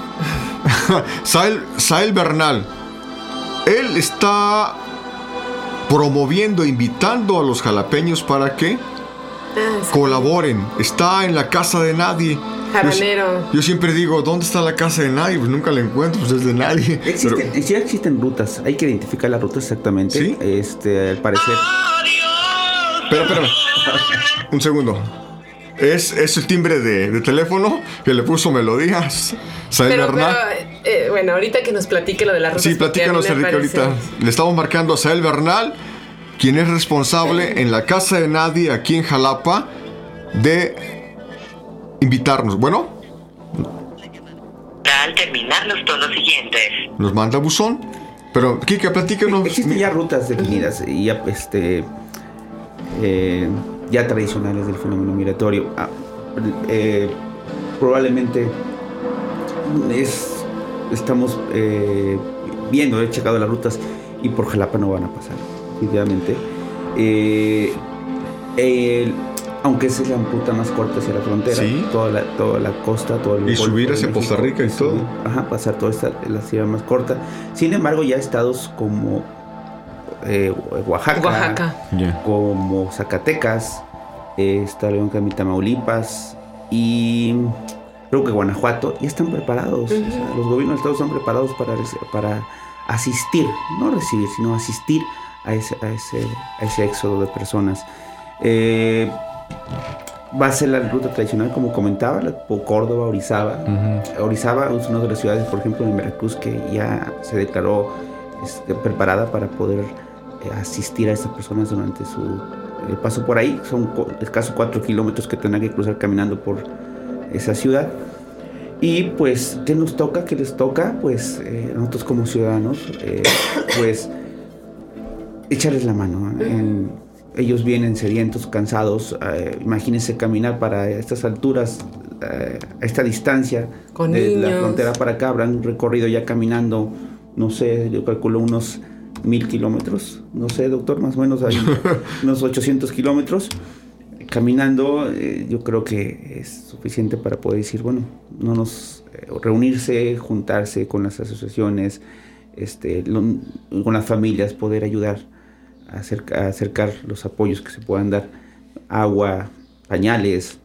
Sael Bernal. Él está promoviendo, invitando a los jalapeños para que colaboren. Está en la casa de nadie. Yo siempre digo, ¿dónde está la casa de nadie? Pues nunca la encuentro, pues es de nadie. Sí existen rutas, hay que identificar las rutas exactamente. ¿Sí? Al parecer. Espérame. Un segundo. Es el timbre de teléfono que le puso melodías. Pero bueno, ahorita que nos platique lo de las rutas. Sí, platícanos, Enrique, ahorita. Le estamos marcando a Sael Bernal, quien es responsable en la casa de nadie aquí en Jalapa de invitarnos. Bueno, al terminar los tonos siguientes nos manda buzón. Pero Kika, platícanos. Existen ya rutas definidas y ya ya tradicionales del fenómeno migratorio. Probablemente estamos viendo, he checado las rutas y por Jalapa no van a pasar, definitivamente. Aunque esa es la ruta más corta hacia la frontera, ¿sí? toda la costa, todo el y subir hacia Costa Rica y todo. Pasar toda la ciudad más corta. Sin embargo, ya estados como Oaxaca. Yeah. Como Zacatecas, está León, Tamaulipas y creo que Guanajuato ya están preparados. Uh-huh. O sea, los gobiernos del estado están preparados para asistir, no recibir, sino asistir a ese éxodo de personas. Va a ser la ruta tradicional, como comentaba, Córdoba, Orizaba. Orizaba es una de las ciudades, por ejemplo, en Veracruz, que ya se declaró preparada para poder asistir a estas personas durante su paso por ahí. Son escasos 4 kilómetros que tendrán que cruzar caminando por esa ciudad. Y pues, ¿qué nos toca? ¿Qué les toca? Pues nosotros como ciudadanos, pues echarles la mano. Ellos vienen sedientos, cansados. Imagínense caminar para estas alturas, a esta distancia con de niños. La frontera para acá. Habrán recorrido ya caminando, no sé, yo calculo unos 1000 kilómetros. No sé, doctor, más o menos hay unos 800 kilómetros. Caminando, yo creo que es suficiente para poder decir, bueno, reunirse, juntarse con las asociaciones, con las familias, poder ayudar a acercar los apoyos que se puedan dar, agua, pañales,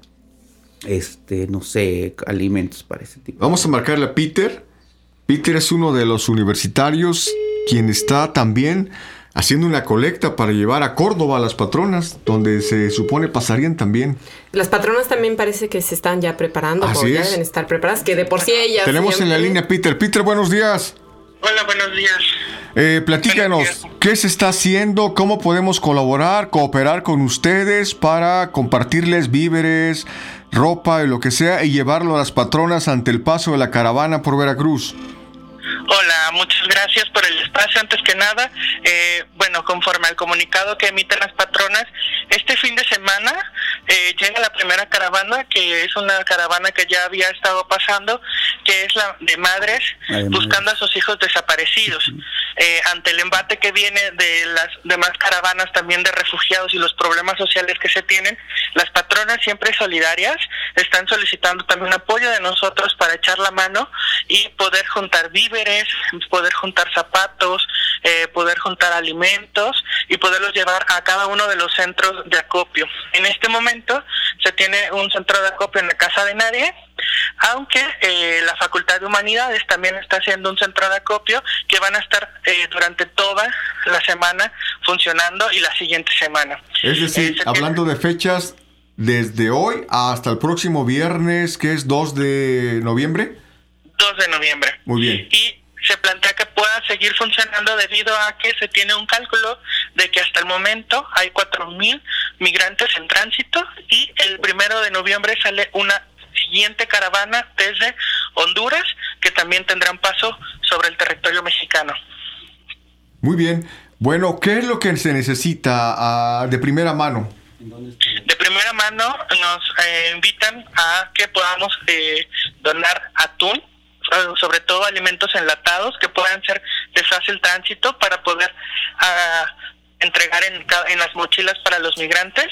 no sé, alimentos para ese tipo. Vamos a marcarle a Peter. Peter es uno de los universitarios quien está también haciendo una colecta para llevar a Córdoba a las patronas, donde se supone pasarían también. Las patronas también parece que se están ya preparando, Así ya es. deben estar preparadas, que de por sí ellas... Tenemos en la línea a Peter. Peter, buenos días. Hola, buenos días. Platícanos, ¿qué se está haciendo? ¿Cómo podemos colaborar, cooperar con ustedes para compartirles víveres, ropa y lo que sea y llevarlo a las patronas ante el paso de la caravana por Veracruz? Hola, muchas gracias por el espacio. Antes que nada, conforme al comunicado que emiten las patronas, este fin de semana llega la primera caravana, que es una caravana que ya había estado pasando, que es la de madres buscando a sus hijos desaparecidos. Ante el embate que viene de las demás caravanas también de refugiados y los problemas sociales que se tienen, las patronas siempre solidarias están solicitando también apoyo de nosotros para echar la mano y poder juntar víveres, poder juntar zapatos, poder juntar alimentos y poderlos llevar a cada uno de los centros de acopio. En este momento se tiene un centro de acopio en la Casa de Nadie, aunque la Facultad de Humanidades también está haciendo un centro de acopio que van a estar durante toda la semana funcionando y la siguiente semana. Es decir, hablando de fechas, desde hoy hasta el próximo viernes, que es 2 de noviembre. 2 de noviembre. Muy bien. Y se plantea que pueda seguir funcionando debido a que se tiene un cálculo de que hasta el momento hay 4,000 migrantes en tránsito y el 1 de noviembre sale una siguiente caravana desde Honduras que también tendrán paso sobre el territorio mexicano. Muy bien. Bueno, ¿qué es lo que se necesita de primera mano? De primera mano nos invitan a que podamos donar atún, sobre todo alimentos enlatados que puedan ser de fácil tránsito para poder entregar en las mochilas para los migrantes,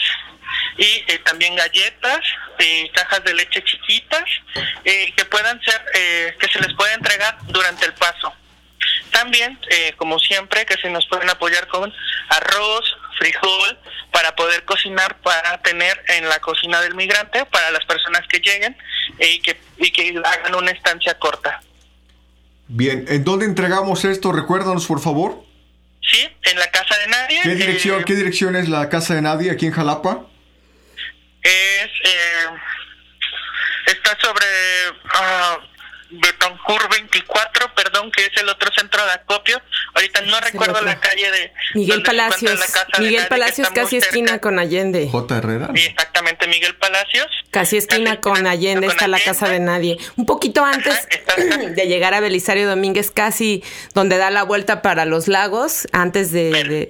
y también galletas, cajas de leche chiquitas que puedan ser que se les pueda entregar durante el paso. También, como siempre, que se nos pueden apoyar con arroz, frijol, para poder cocinar, para tener en la cocina del migrante, para las personas que lleguen y que hagan una estancia corta. Bien, ¿en dónde entregamos esto? Recuérdanos, por favor. Sí, en la Casa de Nadie. ¿Qué dirección es la Casa de Nadie aquí en Jalapa? Está sobre Betancourt 24, que es el otro centro de acopio. Ahorita no recuerdo la calle de Miguel Palacios. Miguel Palacios, casi esquina con Allende. J. Herrera. Sí, exactamente, Miguel Palacios. Casi esquina con Allende está la Casa de Nadie. Un poquito antes de llegar a Belisario Domínguez, casi donde da la vuelta para los lagos, antes de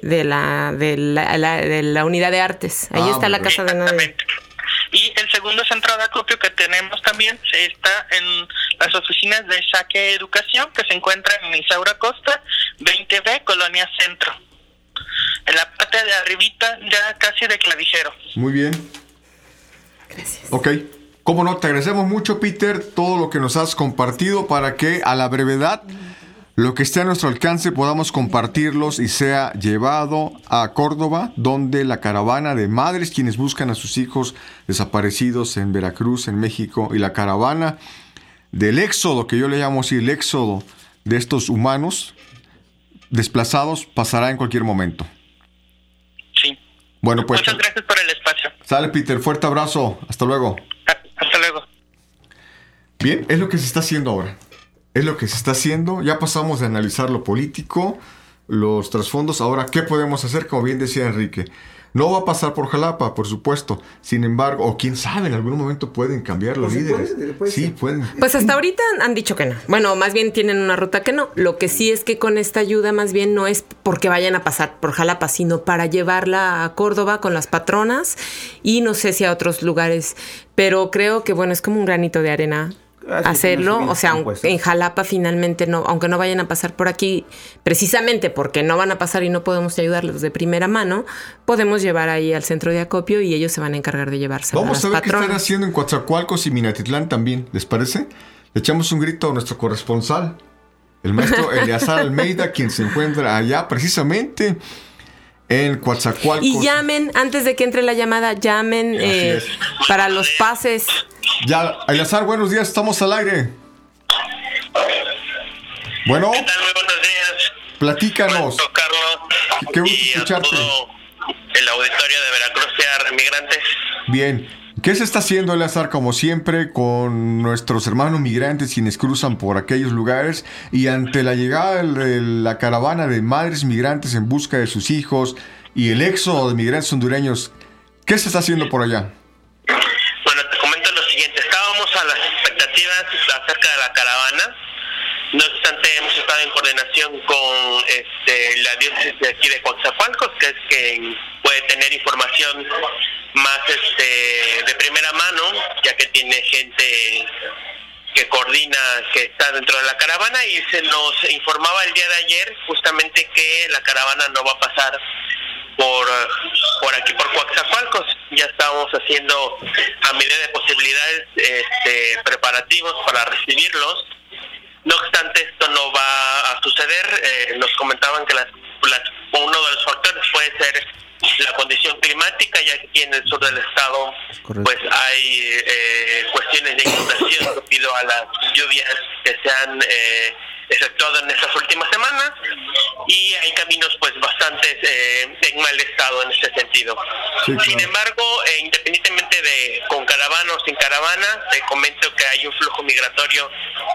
la unidad de artes. Ahí está la Casa de Nadie. Y el segundo centro de acopio que tenemos también está en las oficinas de Saque Educación, que se encuentra en Isaura Costa, 20B, Colonia Centro. En la parte de arribita, ya casi de Clavijero. Muy bien. Gracias. Ok. Cómo no, te agradecemos mucho, Peter, todo lo que nos has compartido para que a la brevedad lo que esté a nuestro alcance podamos compartirlos y sea llevado a Córdoba, donde la caravana de madres quienes buscan a sus hijos desaparecidos en Veracruz, en México, y la caravana del éxodo, que yo le llamo así, el éxodo de estos humanos, desplazados pasará en cualquier momento. Sí. Bueno, pues... Muchas gracias por el espacio. Sale, Peter. Fuerte abrazo. Hasta luego. Hasta luego. Bien, es lo que se está haciendo ahora. Es lo que se está haciendo. Ya pasamos de analizar lo político, los trasfondos. Ahora, ¿qué podemos hacer? Como bien decía Enrique. No va a pasar por Jalapa, por supuesto. Sin embargo, o quién sabe, en algún momento pueden cambiar los líderes. Sí, pueden. Pues hasta ahorita han dicho que no. Bueno, más bien tienen una ruta que no. Lo que sí es que con esta ayuda más bien no es porque vayan a pasar por Jalapa, sino para llevarla a Córdoba con las patronas y no sé si a otros lugares. Pero creo que, bueno, es como un granito de arena hacerlo, o sea, en Jalapa finalmente no, aunque no vayan a pasar por aquí, precisamente porque no van a pasar y no podemos ayudarlos de primera mano, podemos llevar ahí al centro de acopio y ellos se van a encargar de llevarse. Vamos a ver qué están haciendo en Coatzacoalcos y Minatitlán también, ¿les parece? Le echamos un grito a nuestro corresponsal, el maestro Eleazar Almeida, quien se encuentra allá precisamente en Coatzacoalcos. Y llamen, antes de que entre la llamada, llamen para los pases. Ya, Eleazar, buenos días, estamos al aire. Bueno. ¿Qué tal? Muy buenos días. Platícanos. Carlos. Qué gusto escucharte. A todo el auditorio de Veracruz y a Remigrantes. Bien. ¿Qué se está haciendo, Eleazar, como siempre, con nuestros hermanos migrantes quienes cruzan por aquellos lugares y ante la llegada de la caravana de madres migrantes en busca de sus hijos y el éxodo de migrantes hondureños? ¿Qué se está haciendo por allá? Bueno, te comento lo siguiente. Estábamos a las expectativas acerca de la caravana. No obstante, hemos estado en coordinación con la diócesis de aquí de Coatzacoalcos, que es quien puede tener información más de primera mano, ya que tiene gente que coordina, que está dentro de la caravana, y se nos informaba el día de ayer justamente que la caravana no va a pasar por aquí, por Coatzacoalcos. Ya estamos haciendo a medida de posibilidades preparativos para recibirlos. No obstante, esto no va a suceder. Nos comentaban que uno de los factores puede ser la condición climática, ya que aquí en el sur del estado pues hay cuestiones de inundación debido a las lluvias que se han efectuado en estas últimas semanas, y hay caminos pues bastante en mal estado en este sentido. Sí, claro. Sin embargo, independientemente de con caravana o sin caravana, te comento que hay un flujo migratorio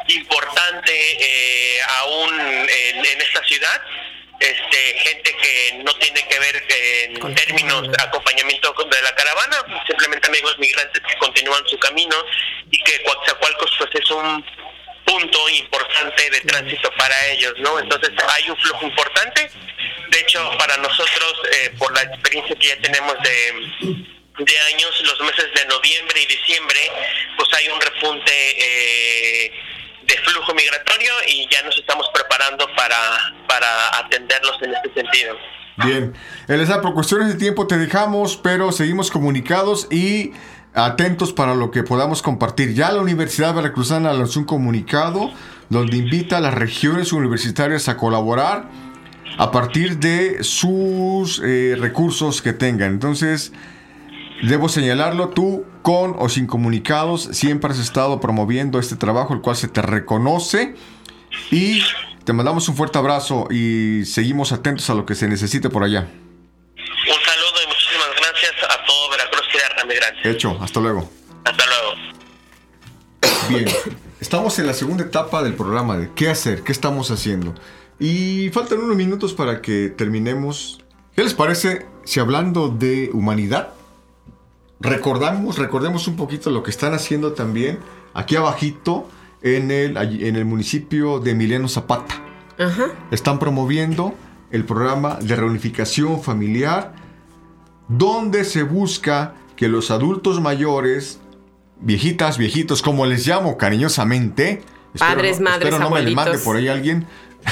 importante aún en esta ciudad. Gente que no tiene que ver en términos de acompañamiento de la caravana, simplemente amigos migrantes que continúan su camino, y que Coatzacoalcos pues es un punto importante de tránsito para ellos, ¿no? Entonces hay un flujo importante. De hecho, para nosotros, por la experiencia que ya tenemos de años, los meses de noviembre y diciembre, pues hay un repunte de flujo migratorio, y ya nos estamos preparando para atenderlos en este sentido. Bien, Eleazar, por cuestiones de tiempo te dejamos, pero seguimos comunicados y atentos para lo que podamos compartir. Ya la Universidad Veracruzana lanzó un comunicado donde invita a las regiones universitarias a colaborar a partir de sus recursos que tengan. Entonces, debo señalarlo, tú con o sin comunicados siempre has estado promoviendo este trabajo, el cual se te reconoce, y te mandamos un fuerte abrazo y seguimos atentos a lo que se necesite por allá. Un saludo y muchísimas gracias a todo Veracruz y a Remigrantes. Hecho, hasta luego. Hasta luego. Bien, estamos en la segunda etapa del programa de ¿qué hacer? ¿Qué estamos haciendo? Y faltan unos minutos para que terminemos. ¿Qué les parece si, hablando de humanidad, recordemos un poquito lo que están haciendo también aquí abajito en el municipio de Emiliano Zapata? Ajá. Están promoviendo el programa de reunificación familiar, donde se busca que los adultos mayores, viejitas, viejitos, como les llamo cariñosamente, padres, madres, espero no abuelitos, me le mande por ahí alguien,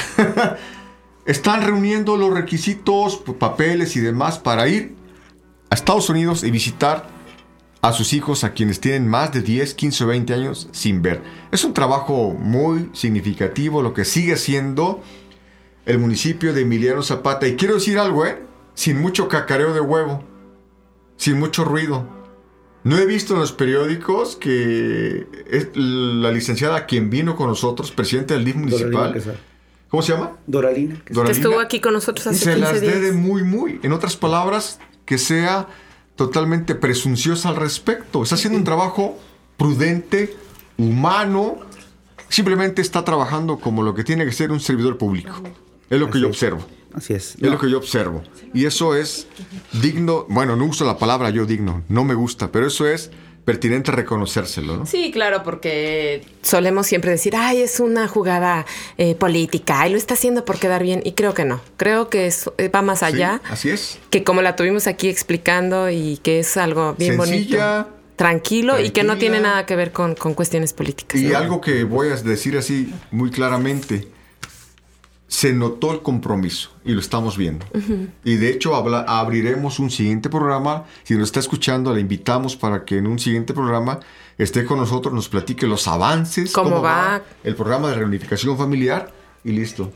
están reuniendo los requisitos, papeles y demás para ir a Estados Unidos y visitar a sus hijos, a quienes tienen más de 10, 15 o 20 años sin ver. Es un trabajo muy significativo lo que sigue haciendo el municipio de Emiliano Zapata. Y quiero decir algo, sin mucho cacareo de huevo, sin mucho ruido. No he visto en los periódicos que es la licenciada quien vino con nosotros, presidente del DIF municipal, ¿Cómo se llama? Doralina. Que estuvo aquí con nosotros hace 15 días. Se las dé de muy. En otras palabras, que sea totalmente presunciosa al respecto. Está haciendo un trabajo prudente, humano. Simplemente está trabajando como lo que tiene que ser un servidor público. Es lo que yo observo. Así es. Es lo que yo observo. Y eso es digno. Bueno, no uso la palabra yo digno. No me gusta, pero eso es pertinente reconocérselo, ¿no? Sí, claro, porque solemos siempre decir, ay, es una jugada política, y lo está haciendo por quedar bien, y creo que no. Creo que va más allá. Sí, así es. Que como la tuvimos aquí explicando, y que es algo bien sencilla, bonito. Tranquilo, y que no tiene nada que ver con cuestiones políticas. Y algo que voy a decir así muy claramente, se notó el compromiso y lo estamos viendo. Uh-huh. Y de hecho abriremos un siguiente programa. Si nos está escuchando, le invitamos para que en un siguiente programa esté con nosotros, nos platique los avances, cómo va el programa de reunificación familiar y listo.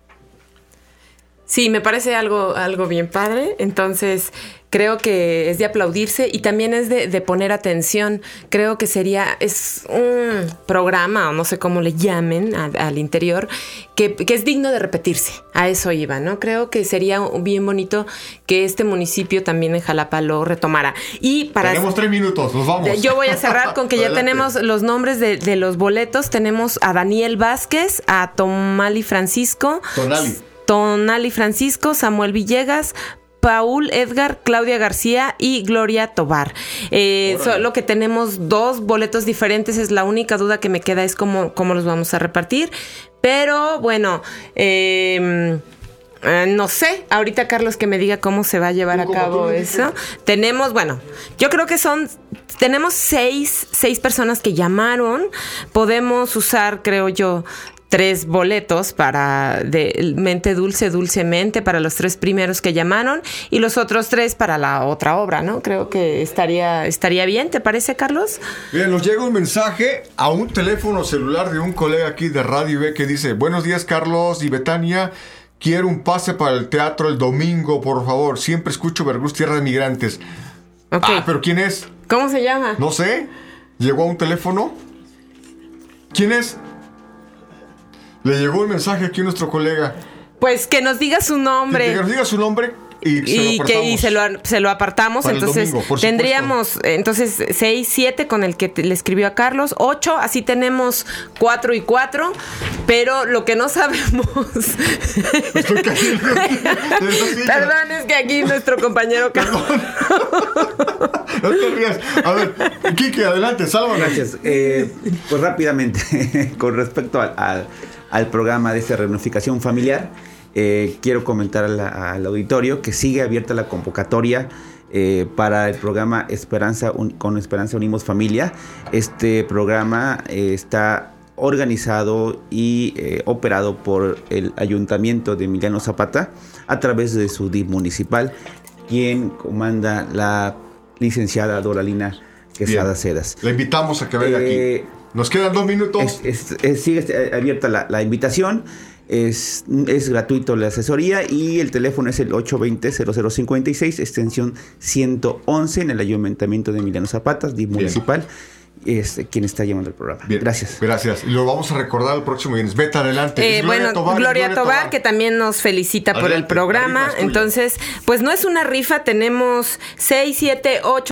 Sí, me parece algo bien padre. Entonces, creo que es de aplaudirse y también es de poner atención. Creo que es un programa, o no sé cómo le llamen al interior, que es digno de repetirse. A eso iba, ¿no? Creo que sería bien bonito que este municipio también en Jalapa lo retomara. Y tenemos 3 minutos, nos vamos. Yo voy a cerrar con que ya tenemos los nombres de los boletos. Tenemos a Daniel Vázquez, a Tonali Francisco, Samuel Villegas, Paul Edgar, Claudia García y Gloria Tobar. Solo que tenemos 2 boletos diferentes. Es la única duda que me queda, es cómo los vamos a repartir. Pero bueno, no sé. Ahorita Carlos que me diga cómo se va a llevar a cabo eso. Tenemos, yo creo que tenemos 6 personas que llamaron. Podemos usar, creo yo, 3 boletos para de Mente Dulce, Dulcemente, para los 3 primeros que llamaron, y los otros 3 para la otra obra, ¿no? Creo que estaría bien, ¿te parece, Carlos? Bien, nos llega un mensaje a un teléfono celular de un colega aquí de Radio B que dice: buenos días, Carlos y Betania, quiero un pase para el teatro el domingo, por favor, siempre escucho Veracruz, tierra de migrantes. Okay. ¿Pero quién es? ¿Cómo se llama? No sé, llegó a un teléfono. ¿Quién es? Le llegó un mensaje aquí a nuestro colega. Pues que nos diga su nombre. Que nos diga su nombre y se lo apartamos. Para entonces domingo, tendríamos 6, 7 con el que le escribió a Carlos, 8, así tenemos 4 y 4, pero lo que no sabemos. Estoy cayendo. Perdón, es que aquí nuestro compañero Carlos. No te rías. A ver, Quique, adelante, sálvanos. Gracias. Pues rápidamente, con respecto al programa de esta reunificación familiar, quiero comentar al auditorio que sigue abierta la convocatoria para el programa Con Esperanza Unimos Familia. Este programa está organizado y operado por el Ayuntamiento de Emiliano Zapata a través de su DIF municipal, quien comanda la licenciada Doralina Quesada Cedas. Le invitamos a que venga aquí. Nos quedan 2 minutos. Sigue abierta la invitación. Es gratuito la asesoría y el teléfono es el 820-0056, extensión 111 en el Ayuntamiento de Emiliano Zapata, DIF municipal. Quien está llevando el programa. Bien. Gracias. Y lo vamos a recordar el próximo viernes. Vete adelante. Gloria Tobar, que también nos felicita por el programa. Entonces, pues no es una rifa, tenemos 6, 7, 8